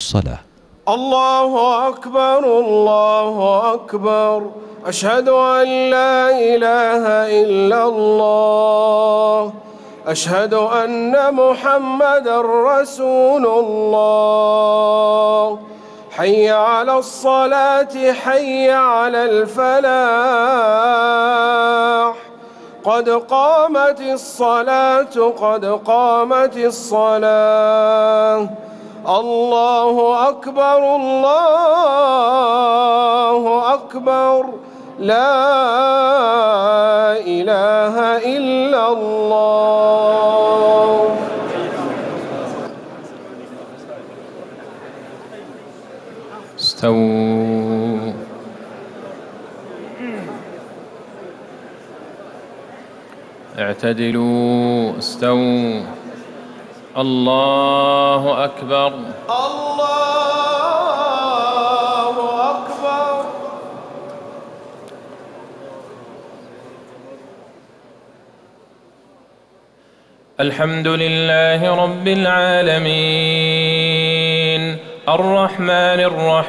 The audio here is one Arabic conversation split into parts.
الصلاة. الله أكبر الله أكبر، أشهد أن لا إله إلا الله، أشهد أن محمدًا رسول الله. حي على الصلاة حي على الفلاح، قد قامت الصلاة قد قامت الصلاة. الله أكبر الله أكبر، لا إله إلا الله. استووا. اعتدلوا. استووا. الله أكبر الله أكبر. الحمد لله رب العالمين، الرحمن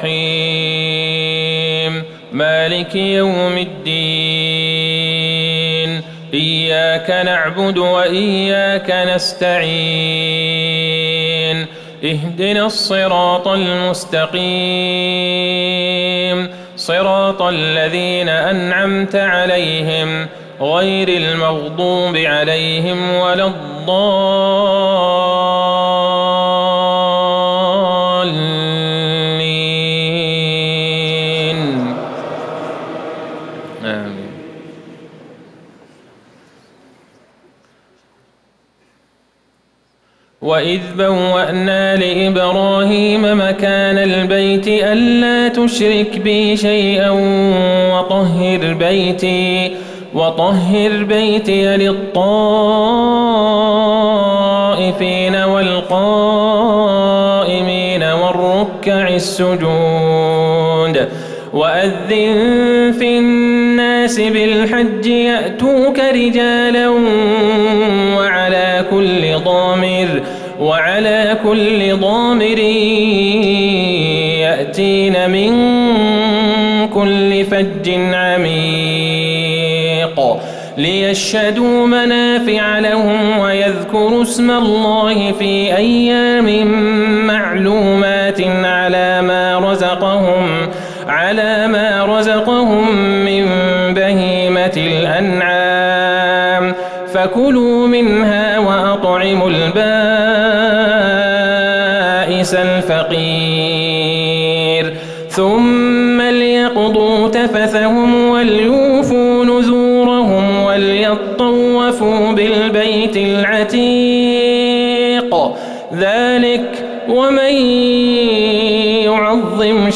الرحيم، مالك يوم الدين، إياك نعبد وإياك نستعين، اهدنا الصراط المستقيم، صراط الذين أنعمت عليهم غير المغضوب عليهم ولا الضالين. آمين. وإذ بوأنا لإبراهيم مكان البيت ألا تشرك بي شيئا وطهر بيتي للطائفين والقائمين والركع السجود. وأذن في الناس بالحج يأتوك رجالا وعلى كل ضامر يأتين من كل فج عميق ليشهدوا منافع لهم ويذكروا اسم الله في أيام معلومات على ما رزقهم من بهيمة الأنعام، فكلوا منها وأطعموا البائس الفقير، ثم ليقضوا تفثهم وليوفوا نذورهم وليطوفوا بالبيت العتيق. ذلك ومن يعظم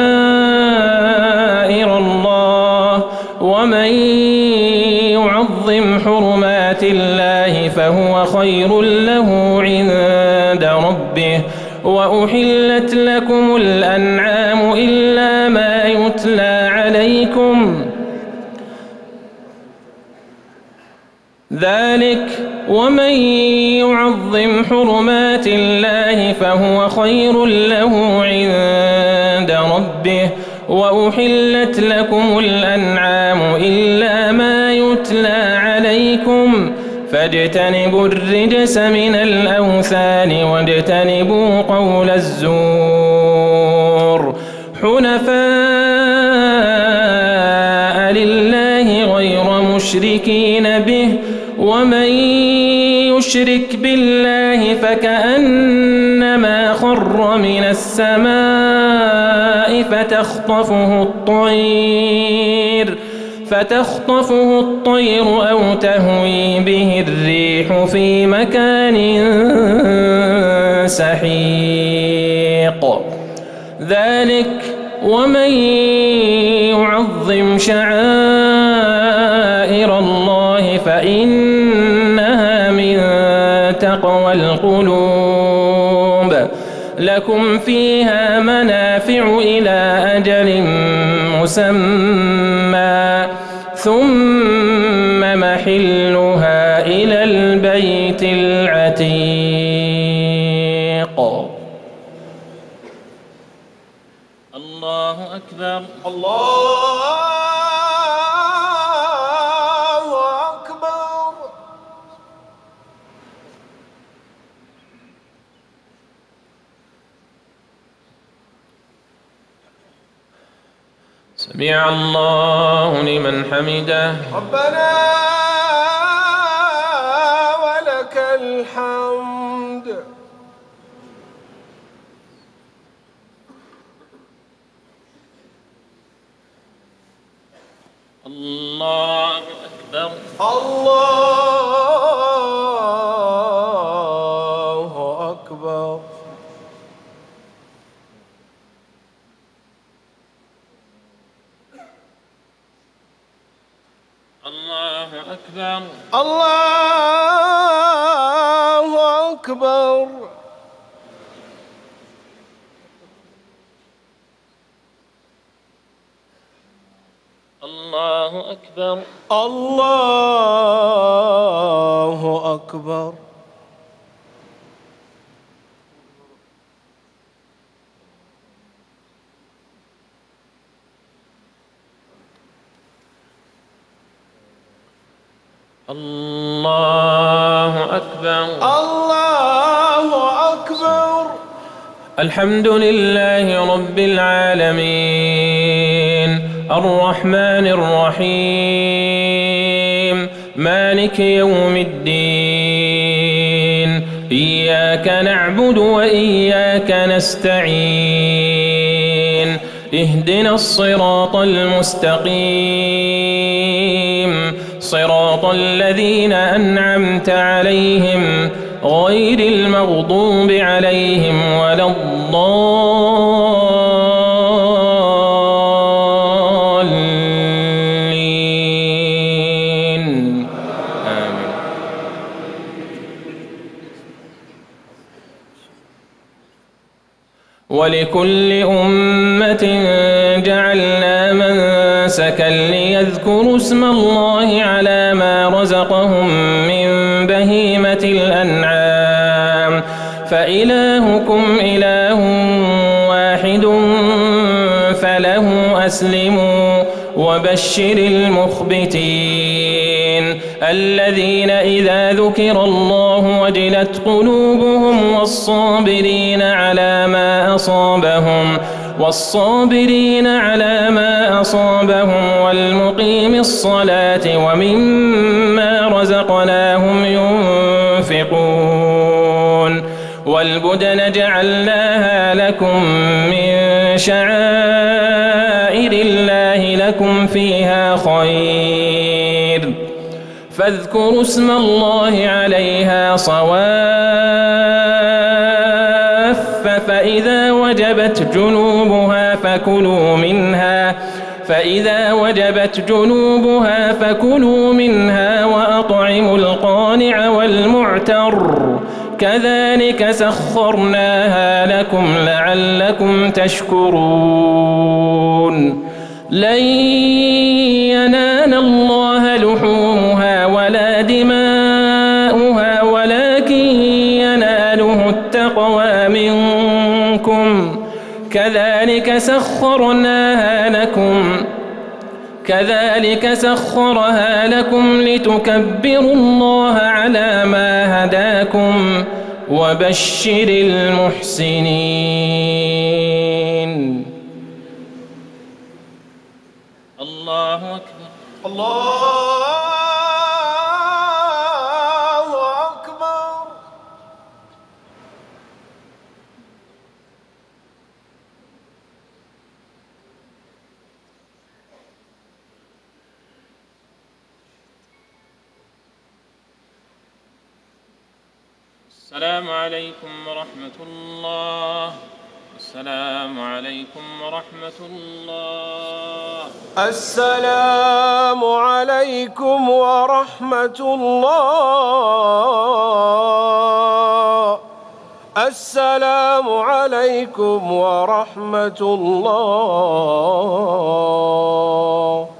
شعائر الله حرمات الله فهو خير له عند ربه. وأحلت لكم الأنعام إلا ما يتلى عليكم. ذلك ومن يعظم حرمات الله فهو خير له عند ربه. وأحلت لكم الأنعام إلا ما يتلى عليكم، فاجتنبوا الرجس من الأوثان واجتنبوا قول الزور، حنفاء لله غير مشركين به. ومن يشرك بالله فكأنما خر من السماء فتخطفه الطير أو تهوي به الريح في مكان سحيق. ذلك ومن يعظم شعائر الله فإنها من تقوى القلوب. لكم فيها منافع إلى أجل مسمى ثم محلها إلى البيت العتيق. الله أكبر. الله أكبر. سمع الله لمن حمده. ربنا ولك الحمد. الله أكبر. الله أكبر. الله أكبر. الله أكبر. الله أكبر. الله أكبر. الله أكبر. الله أكبر. الحمد لله رب العالمين الرحمن الرحيم مالك يوم الدين إياك نعبد وإياك نستعين اهدنا الصراط المستقيم صراط الذين أنعمت عليهم غير المغضوب عليهم ولا الضالين آمين. ولكل أمة جعلنا منسكا ليذكروا اسم الله على ما رزقهم من بهيمة الأنعام فإلهكم إله واحد فله أسلموا وبشر المخبتين الذين إذا ذكر الله وجلت قلوبهم والصابرين على ما أصابهم والمقيم الصلاة ومما رزقناهم ينفقون والبدن جعلناها لكم من شعائر الله لكم فيها خير فاذكروا اسم الله عليها صواف فإذا وجبت جنوبها فكلوا منها وأطعموا القانع والمعتر كذلك سخرناها لكم لعلكم تشكرون لن ينال الله لحومها ولا دماؤها ولكن يناله التقوى منكم كذلك سخرها لكم لتكبروا الله على ما هداكم وبشر المحسنين. الله أكبر. الله أكبر. السلام عليكم ورحمة الله. السلام عليكم ورحمة الله. السلام عليكم ورحمة الله. السلام عليكم ورحمة الله.